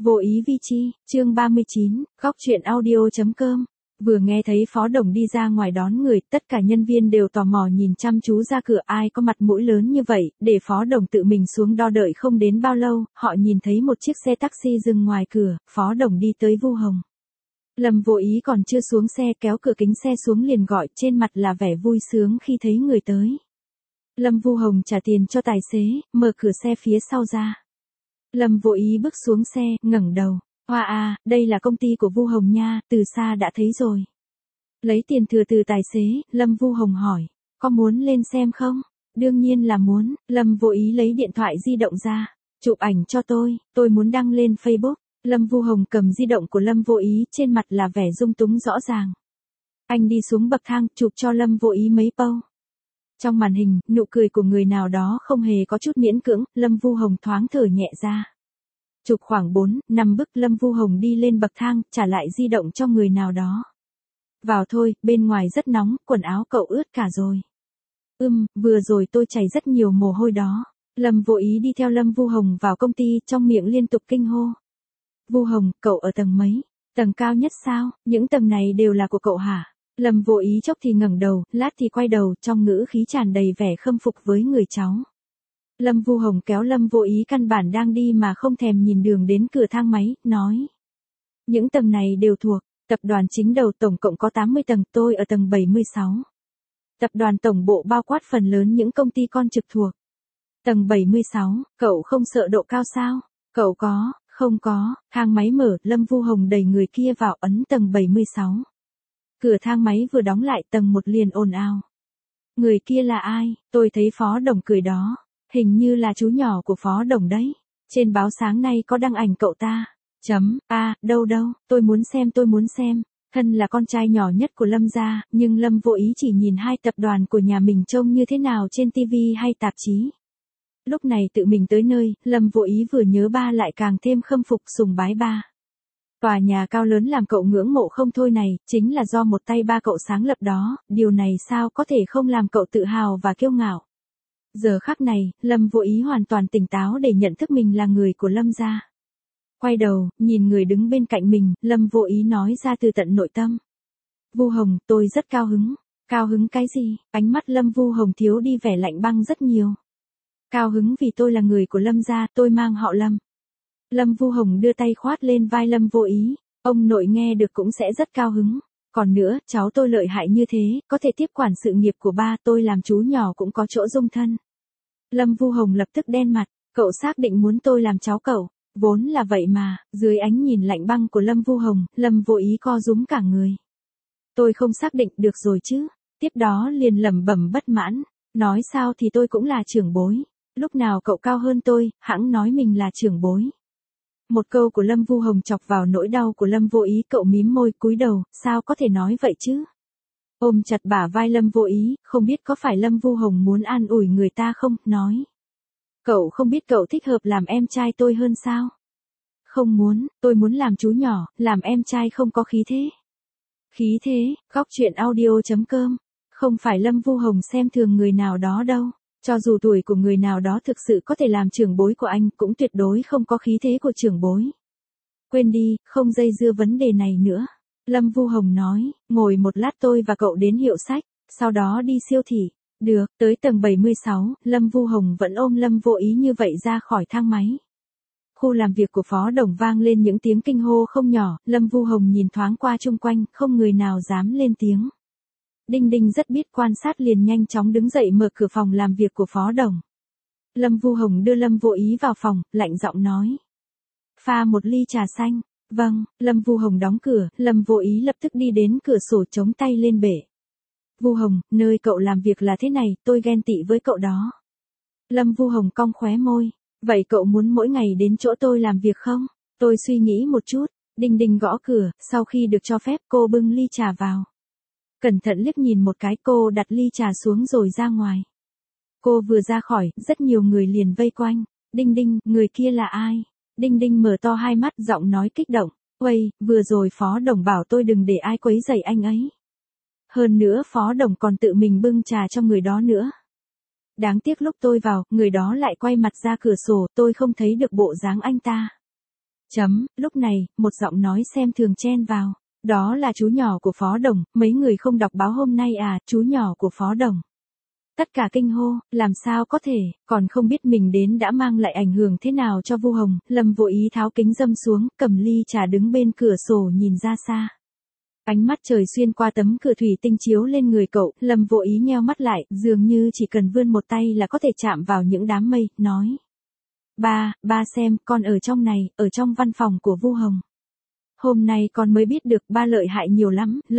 Vô ý vi chi, chương 39, góc chuyện audio.com. Vừa nghe thấy Phó Đồng đi ra ngoài đón người, tất cả nhân viên đều tò mò nhìn chăm chú ra cửa, ai có mặt mũi lớn như vậy, để Phó Đồng tự mình xuống đo. Đợi không đến bao lâu, họ nhìn thấy một chiếc xe taxi dừng ngoài cửa, Phó Đồng đi tới Vu Hồng. Lâm Vô Ý còn chưa xuống xe, kéo cửa kính xe xuống liền gọi, trên mặt là vẻ vui sướng khi thấy người tới. Lâm Vu Hồng trả tiền cho tài xế, mở cửa xe phía sau ra. Lâm Vô Ý bước xuống xe, ngẩng đầu. Hoa à, đây là công ty của Vu Hồng nha, từ xa đã thấy rồi. Lấy tiền thừa từ tài xế, Lâm Vu Hồng hỏi, có muốn lên xem không? Đương nhiên là muốn. Lâm Vô Ý lấy điện thoại di động ra, chụp ảnh cho tôi muốn đăng lên Facebook. Lâm Vu Hồng cầm di động của Lâm Vô Ý, trên mặt là vẻ dung túng rõ ràng. Anh đi xuống bậc thang, chụp cho Lâm Vô Ý mấy pâu. Trong màn hình, nụ cười của người nào đó không hề có chút miễn cưỡng, Lâm Vu Hồng thoáng thở nhẹ ra. Chụp khoảng 4-5 bức, Lâm Vu Hồng đi lên bậc thang, trả lại di động cho người nào đó. Vào thôi, bên ngoài rất nóng, quần áo cậu ướt cả rồi. Vừa rồi tôi chảy rất nhiều mồ hôi đó. Lâm Vô Ý đi theo Lâm Vu Hồng vào công ty, trong miệng liên tục kinh hô. Vu Hồng, cậu ở tầng mấy? Tầng cao nhất sao? Những tầng này đều là của cậu hả? Lâm Vô Ý chốc thì ngẩng đầu, lát thì quay đầu, trong ngữ khí tràn đầy vẻ khâm phục với người cháu. Lâm Vu Hồng kéo Lâm Vô Ý căn bản đang đi mà không thèm nhìn đường đến cửa thang máy, nói. Những tầng này đều thuộc tập đoàn chính đầu, tổng cộng có 80 tầng, tôi ở tầng 76. Tập đoàn tổng bộ bao quát phần lớn những công ty con trực thuộc. Tầng 76, cậu không sợ độ cao sao? Cậu có, không có. Thang máy mở, Lâm Vu Hồng đẩy người kia vào, ấn tầng 76. Cửa thang máy vừa đóng lại, tầng 1 liền ồn ào. Người kia là ai? Tôi thấy Phó Đồng cười đó. Hình như là chú nhỏ của Phó Đồng đấy. Trên báo sáng nay có đăng ảnh cậu ta. Đâu, tôi muốn xem. Thân là con trai nhỏ nhất của Lâm gia, nhưng Lâm Vô Ý chỉ nhìn hai tập đoàn của nhà mình trông như thế nào trên TV hay tạp chí. Lúc này tự mình tới nơi, Lâm Vô Ý vừa nhớ ba lại càng thêm khâm phục sùng bái ba. Tòa nhà cao lớn làm cậu ngưỡng mộ không thôi này, chính là do một tay ba cậu sáng lập đó, điều này sao có thể không làm cậu tự hào và kiêu ngạo. Giờ khắc này, Lâm Vô Ý hoàn toàn tỉnh táo để nhận thức mình là người của Lâm gia. Quay đầu, nhìn người đứng bên cạnh mình, Lâm Vô Ý nói ra từ tận nội tâm. Vu Hồng, tôi rất cao hứng. Cao hứng cái gì? Ánh mắt Lâm Vu Hồng thiếu đi vẻ lạnh băng rất nhiều. Cao hứng vì tôi là người của Lâm gia, tôi mang họ Lâm. Lâm Vu Hồng đưa tay khoát lên vai Lâm Vô Ý, ông nội nghe được cũng sẽ rất cao hứng. Còn nữa, cháu tôi lợi hại như thế, có thể tiếp quản sự nghiệp của ba, tôi làm chú nhỏ cũng có chỗ dung thân. Lâm Vu Hồng lập tức đen mặt, cậu xác định muốn tôi làm cháu cậu? Vốn là vậy mà. Dưới ánh nhìn lạnh băng của Lâm Vu Hồng, Lâm Vô Ý co rúm cả người. Tôi không xác định, được rồi chứ. Tiếp đó liền lẩm bẩm bất mãn, nói sao thì tôi cũng là trưởng bối. Lúc nào cậu cao hơn tôi, hẵng nói mình là trưởng bối. Một câu của Lâm Vu Hồng chọc vào nỗi đau của Lâm Vô Ý, cậu mím môi cúi đầu, sao có thể nói vậy chứ? Ôm chặt bả vai Lâm Vô Ý, không biết có phải Lâm Vu Hồng muốn an ủi người ta không, nói. Cậu không biết cậu thích hợp làm em trai tôi hơn sao? Không muốn, tôi muốn làm chú nhỏ, làm em trai không có khí thế. Khí thế, góc chuyện audio.com. Không phải Lâm Vu Hồng xem thường người nào đó đâu. Cho dù tuổi của người nào đó thực sự có thể làm trưởng bối của anh, cũng tuyệt đối không có khí thế của trưởng bối. Quên đi, không dây dưa vấn đề này nữa. Lâm Vu Hồng nói, ngồi một lát tôi và cậu đến hiệu sách, sau đó đi siêu thị. Được, tới tầng 76, Lâm Vu Hồng vẫn ôm Lâm Vô Ý như vậy ra khỏi thang máy. Khu làm việc của Phó Đồng vang lên những tiếng kinh hô không nhỏ, Lâm Vu Hồng nhìn thoáng qua chung quanh, không người nào dám lên tiếng. Đinh Đinh rất biết quan sát liền nhanh chóng đứng dậy mở cửa phòng làm việc của Phó Đồng. Lâm Vu Hồng đưa Lâm Vô Ý vào phòng, lạnh giọng nói. Pha một ly trà xanh. Vâng, Lâm Vu Hồng đóng cửa, Lâm Vô Ý lập tức đi đến cửa sổ chống tay lên bể. Vu Hồng, nơi cậu làm việc là thế này, tôi ghen tị với cậu đó. Lâm Vu Hồng cong khóe môi. Vậy cậu muốn mỗi ngày đến chỗ tôi làm việc không? Tôi suy nghĩ một chút. Đinh Đinh gõ cửa, sau khi được cho phép cô bưng ly trà vào. Cẩn thận liếc nhìn một cái, cô đặt ly trà xuống rồi ra ngoài. Cô vừa ra khỏi, rất nhiều người liền vây quanh. Đinh Đinh, người kia là ai? Đinh Đinh mở to hai mắt, giọng nói kích động. Uầy, vừa rồi Phó Đồng bảo tôi đừng để ai quấy rầy anh ấy. Hơn nữa Phó Đồng còn tự mình bưng trà cho người đó nữa. Đáng tiếc lúc tôi vào, người đó lại quay mặt ra cửa sổ, tôi không thấy được bộ dáng anh ta. Lúc này, một giọng nói xem thường chen vào. Đó là chú nhỏ của Phó Đồng, mấy người không đọc báo hôm nay à, chú nhỏ của Phó Đồng. Tất cả kinh hô, làm sao có thể, còn không biết mình đến đã mang lại ảnh hưởng thế nào cho Vu Hồng. Lâm Vô Ý tháo kính râm xuống, cầm ly trà đứng bên cửa sổ nhìn ra xa. Ánh mắt trời xuyên qua tấm cửa thủy tinh chiếu lên người cậu, Lâm Vô Ý nheo mắt lại, dường như chỉ cần vươn một tay là có thể chạm vào những đám mây, nói. Ba xem, con ở trong này, ở trong văn phòng của Vu Hồng. Hôm nay con mới biết được ba lợi hại nhiều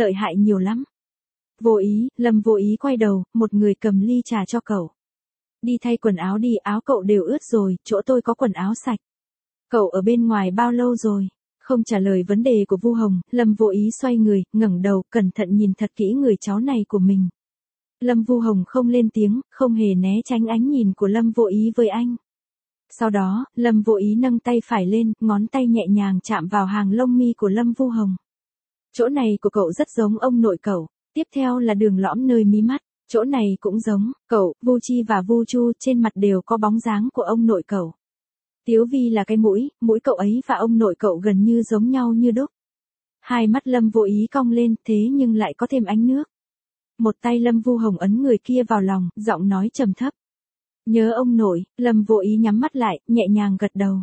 lắm. Vô Ý, Lâm Vô Ý quay đầu, một người cầm ly trà cho cậu. Đi thay quần áo đi, áo cậu đều ướt rồi, chỗ tôi có quần áo sạch. Cậu ở bên ngoài bao lâu rồi? Không trả lời vấn đề của Vu Hồng, Lâm Vô Ý xoay người, ngẩng đầu, cẩn thận nhìn thật kỹ người cháu này của mình. Lâm Vu Hồng không lên tiếng, không hề né tránh ánh nhìn của Lâm Vô Ý với anh. Sau đó, Lâm Vô Ý nâng tay phải lên, ngón tay nhẹ nhàng chạm vào hàng lông mi của Lâm Vu Hồng. Chỗ này của cậu rất giống ông nội cậu. Tiếp theo là đường lõm nơi mí mắt, chỗ này cũng giống, cậu, Vu Chi và Vu Chu trên mặt đều có bóng dáng của ông nội cậu. Tiếu Vi là cái mũi cậu ấy và ông nội cậu gần như giống nhau như đúc. Hai mắt Lâm Vô Ý cong lên, thế nhưng lại có thêm ánh nước. Một tay Lâm Vu Hồng ấn người kia vào lòng, giọng nói trầm thấp. Nhớ ông nội, Lâm Vô Ý nhắm mắt lại, nhẹ nhàng gật đầu.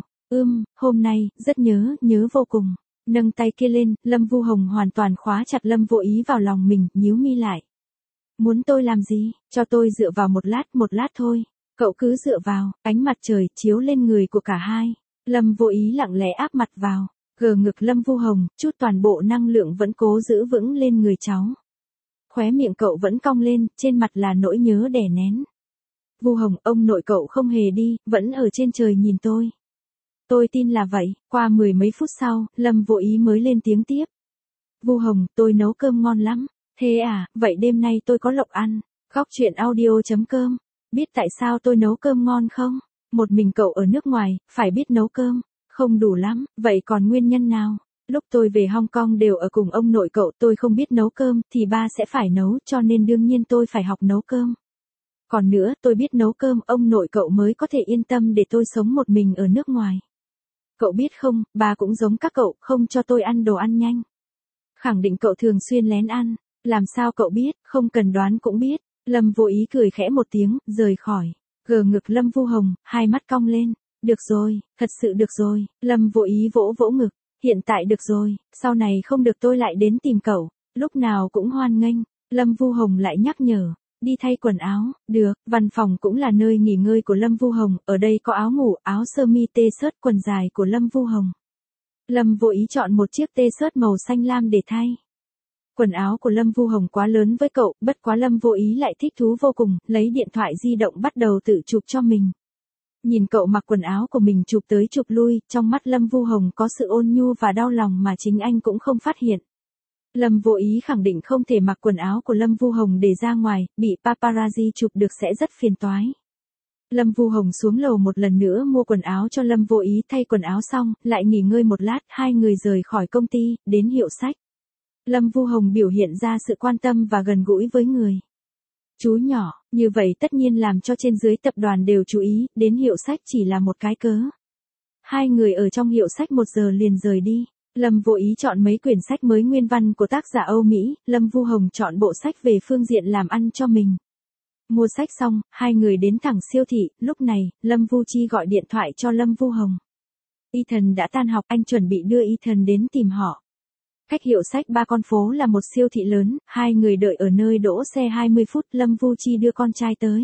Hôm nay, rất nhớ vô cùng. Nâng tay kia lên, Lâm Vu Hồng hoàn toàn khóa chặt Lâm Vô Ý vào lòng mình, nhíu mi lại. Muốn tôi làm gì, cho tôi dựa vào một lát thôi. Cậu cứ dựa vào, ánh mặt trời chiếu lên người của cả hai. Lâm Vô Ý lặng lẽ áp mặt vào, gờ ngực Lâm Vu Hồng, chút toàn bộ năng lượng vẫn cố giữ vững lên người cháu. Khóe miệng cậu vẫn cong lên, trên mặt là nỗi nhớ đè nén. Vu Hồng, ông nội cậu không hề đi, vẫn ở trên trời nhìn tôi. Tôi tin là vậy, qua mười mấy phút sau, Lâm Vô Ý mới lên tiếng tiếp. Vu Hồng, tôi nấu cơm ngon lắm. Thế à, vậy đêm nay tôi có lộc ăn. Góc chuyện audio.com. Biết tại sao tôi nấu cơm ngon không? Một mình cậu ở nước ngoài, phải biết nấu cơm. Không đủ lắm, vậy còn nguyên nhân nào? Lúc tôi về Hong Kong đều ở cùng ông nội cậu, tôi không biết nấu cơm, thì ba sẽ phải nấu, cho nên đương nhiên tôi phải học nấu cơm. Còn nữa, tôi biết nấu cơm, ông nội cậu mới có thể yên tâm để tôi sống một mình ở nước ngoài. Cậu biết không, ba cũng giống các cậu, không cho tôi ăn đồ ăn nhanh. Khẳng định cậu thường xuyên lén ăn. Làm sao cậu biết, không cần đoán cũng biết. Lâm Vô Ý cười khẽ một tiếng, rời khỏi. Gờ ngực Lâm Vu Hồng, hai mắt cong lên. Được rồi, thật sự được rồi. Lâm Vô Ý vỗ vỗ ngực. Hiện tại được rồi, sau này không được tôi lại đến tìm cậu. Lúc nào cũng hoan nghênh. Lâm Vu Hồng lại nhắc nhở. Đi thay quần áo, được, văn phòng cũng là nơi nghỉ ngơi của Lâm Vu Hồng, ở đây có áo ngủ, áo sơ mi t-shirt quần dài của Lâm Vu Hồng. Lâm Vô Ý chọn một chiếc t-shirt màu xanh lam để thay. Quần áo của Lâm Vu Hồng quá lớn với cậu, bất quá Lâm Vô Ý lại thích thú vô cùng, lấy điện thoại di động bắt đầu tự chụp cho mình. Nhìn cậu mặc quần áo của mình chụp tới chụp lui, trong mắt Lâm Vu Hồng có sự ôn nhu và đau lòng mà chính anh cũng không phát hiện. Lâm Vô Ý khẳng định không thể mặc quần áo của Lâm Vu Hồng để ra ngoài, bị paparazzi chụp được sẽ rất phiền toái. Lâm Vu Hồng xuống lầu một lần nữa mua quần áo cho Lâm Vô Ý, thay quần áo xong, lại nghỉ ngơi một lát, hai người rời khỏi công ty, đến hiệu sách. Lâm Vu Hồng biểu hiện ra sự quan tâm và gần gũi với người. Chú nhỏ, như vậy tất nhiên làm cho trên dưới tập đoàn đều chú ý, đến hiệu sách chỉ là một cái cớ. Hai người ở trong hiệu sách 1 giờ liền rời đi. Lâm Vô Ý chọn mấy quyển sách mới nguyên văn của tác giả Âu Mỹ, Lâm Vu Hồng chọn bộ sách về phương diện làm ăn cho mình. Mua sách xong, hai người đến thẳng siêu thị, lúc này, Lâm Vu Chi gọi điện thoại cho Lâm Vu Hồng. Ethan đã tan học, anh chuẩn bị đưa Ethan đến tìm họ. Cách hiệu sách 3 con phố là một siêu thị lớn, hai người đợi ở nơi đỗ xe 20 phút, Lâm Vu Chi đưa con trai tới.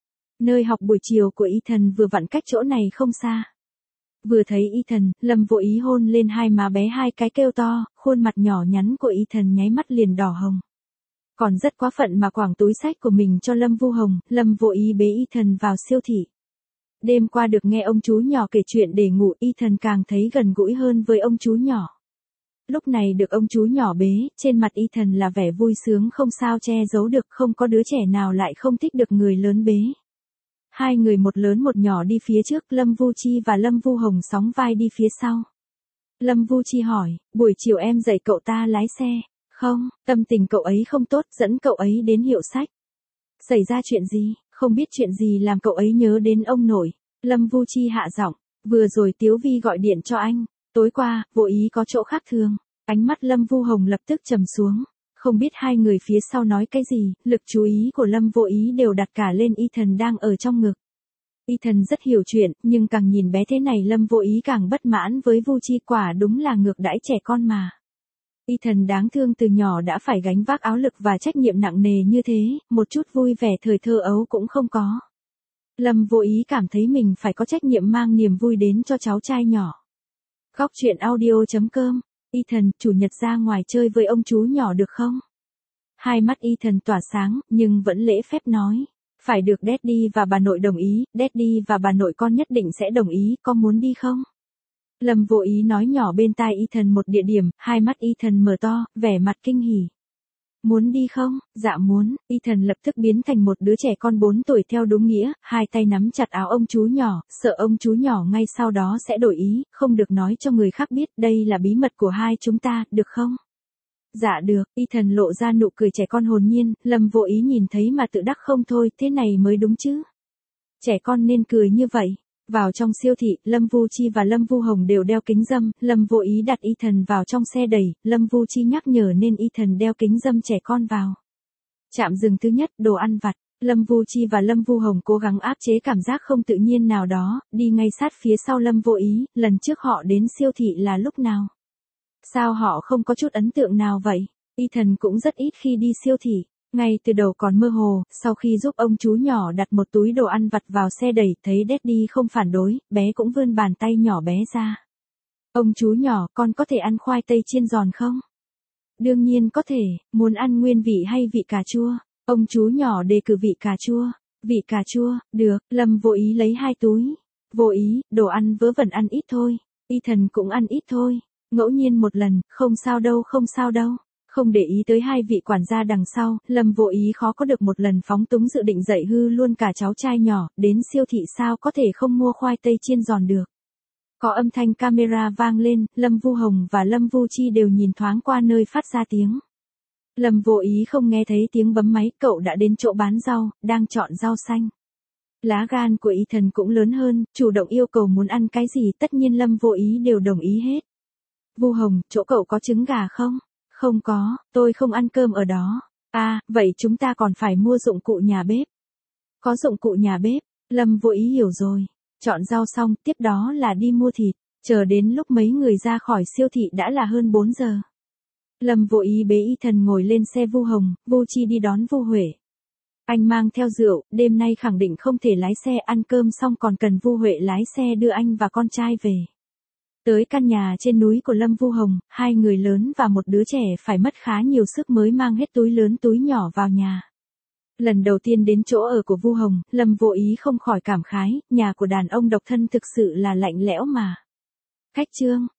Nơi học buổi chiều của Ethan vừa vặn cách chỗ này không xa. Vừa thấy Ethan, Lâm Vô Ý hôn lên hai má bé hai cái kêu to, khuôn mặt nhỏ nhắn của Ethan nháy mắt liền đỏ hồng. Còn rất quá phận mà quẳng túi sách của mình cho Lâm Vu Hồng, Lâm Vô Ý bế Ethan vào siêu thị. Đêm qua được nghe ông chú nhỏ kể chuyện để ngủ, Ethan càng thấy gần gũi hơn với ông chú nhỏ. Lúc này được ông chú nhỏ bế, trên mặt Ethan là vẻ vui sướng không sao che giấu được, không có đứa trẻ nào lại không thích được người lớn bế. Hai người một lớn một nhỏ đi phía trước, Lâm Vu Chi và Lâm Vu Hồng sóng vai đi phía sau. Lâm Vu Chi hỏi, buổi chiều em dạy cậu ta lái xe. Không, tâm tình cậu ấy không tốt, dẫn cậu ấy đến hiệu sách. Xảy ra chuyện gì, không biết chuyện gì làm cậu ấy nhớ đến ông nội. Lâm Vu Chi hạ giọng, vừa rồi Tiếu Vi gọi điện cho anh. Tối qua, Vô Ý có chỗ khác thường. Ánh mắt Lâm Vu Hồng lập tức trầm xuống. Không biết hai người phía sau nói cái gì, lực chú ý của Lâm Vô Ý đều đặt cả lên Ethan đang ở trong ngực. Ethan rất hiểu chuyện, nhưng càng nhìn bé thế này Lâm Vô Ý càng bất mãn với Vu Chi, quả đúng là ngược đãi trẻ con mà. Ethan đáng thương từ nhỏ đã phải gánh vác áp lực và trách nhiệm nặng nề như thế, một chút vui vẻ thời thơ ấu cũng không có. Lâm Vô Ý cảm thấy mình phải có trách nhiệm mang niềm vui đến cho cháu trai nhỏ. Góc truyện audio.com. Ethan, chủ nhật ra ngoài chơi với ông chú nhỏ được không? Hai mắt Ethan tỏa sáng, nhưng vẫn lễ phép nói. Phải được Daddy và bà nội đồng ý, Daddy và bà nội con nhất định sẽ đồng ý, con muốn đi không? Lâm Vô Ý nói nhỏ bên tai Ethan một địa điểm, hai mắt Ethan mở to, vẻ mặt kinh hỉ. Muốn đi không? Dạ muốn. Ethan lập tức biến thành một đứa trẻ con 4 tuổi theo đúng nghĩa, hai tay nắm chặt áo ông chú nhỏ, sợ ông chú nhỏ ngay sau đó sẽ đổi ý, không được nói cho người khác biết, đây là bí mật của hai chúng ta, được không? Dạ được. Ethan lộ ra nụ cười trẻ con hồn nhiên, Lâm Vô Ý nhìn thấy mà tự đắc không thôi, thế này mới đúng chứ. Trẻ con nên cười như vậy. Vào trong siêu thị, Lâm Vu Chi và Lâm Vu Hồng đều đeo kính râm, Lâm Vô Ý đặt Ethan vào trong xe đẩy, Lâm Vu Chi nhắc nhở nên Ethan đeo kính râm trẻ con vào. Trạm dừng thứ nhất, đồ ăn vặt, Lâm Vu Chi và Lâm Vu Hồng cố gắng áp chế cảm giác không tự nhiên nào đó, đi ngay sát phía sau Lâm Vô Ý, lần trước họ đến siêu thị là lúc nào? Sao họ không có chút ấn tượng nào vậy? Ethan cũng rất ít khi đi siêu thị. Ngay từ đầu còn mơ hồ, sau khi giúp ông chú nhỏ đặt một túi đồ ăn vặt vào xe đẩy, thấy Daddy không phản đối, bé cũng vươn bàn tay nhỏ bé ra. Ông chú nhỏ, con có thể ăn khoai tây chiên giòn không? Đương nhiên có thể, muốn ăn nguyên vị hay vị cà chua? Ông chú nhỏ đề cử vị cà chua. Vị cà chua, được, Lâm Vô Ý lấy 2 túi. Vô Ý, đồ ăn vớ vẩn ăn ít thôi. Ethan cũng ăn ít thôi. Ngẫu nhiên một lần, không sao đâu không sao đâu. Không để ý tới hai vị quản gia đằng sau, Lâm Vô Ý khó có được một lần phóng túng dự định dạy hư luôn cả cháu trai nhỏ, đến siêu thị sao có thể không mua khoai tây chiên giòn được. Có âm thanh camera vang lên, Lâm Vu Hồng và Lâm Vu Chi đều nhìn thoáng qua nơi phát ra tiếng. Lâm Vô Ý không nghe thấy tiếng bấm máy, cậu đã đến chỗ bán rau, đang chọn rau xanh. Lá gan của Ethan cũng lớn hơn, chủ động yêu cầu muốn ăn cái gì, tất nhiên Lâm Vô Ý đều đồng ý hết. Vu Hồng, chỗ cậu có trứng gà không? Không có, tôi không ăn cơm ở đó. À, vậy chúng ta còn phải mua dụng cụ nhà bếp. Có dụng cụ nhà bếp, Lâm Vô Ý hiểu rồi. Chọn rau xong, tiếp đó là đi mua thịt. Chờ đến lúc mấy người ra khỏi siêu thị đã là hơn 4 giờ. Lâm Vô Ý bế Ethan ngồi lên xe Vu Hồng, Vu Chi đi đón Vu Huệ. Anh mang theo rượu, đêm nay khẳng định không thể lái xe, ăn cơm xong còn cần Vu Huệ lái xe đưa anh và con trai về. Tới căn nhà trên núi của Lâm Vu Hồng, 2 người lớn và một đứa trẻ phải mất khá nhiều sức mới mang hết túi lớn túi nhỏ vào nhà. Lần đầu tiên đến chỗ ở của Vu Hồng, Lâm Vô Ý không khỏi cảm khái, nhà của đàn ông độc thân thực sự là lạnh lẽo mà. Khách trương,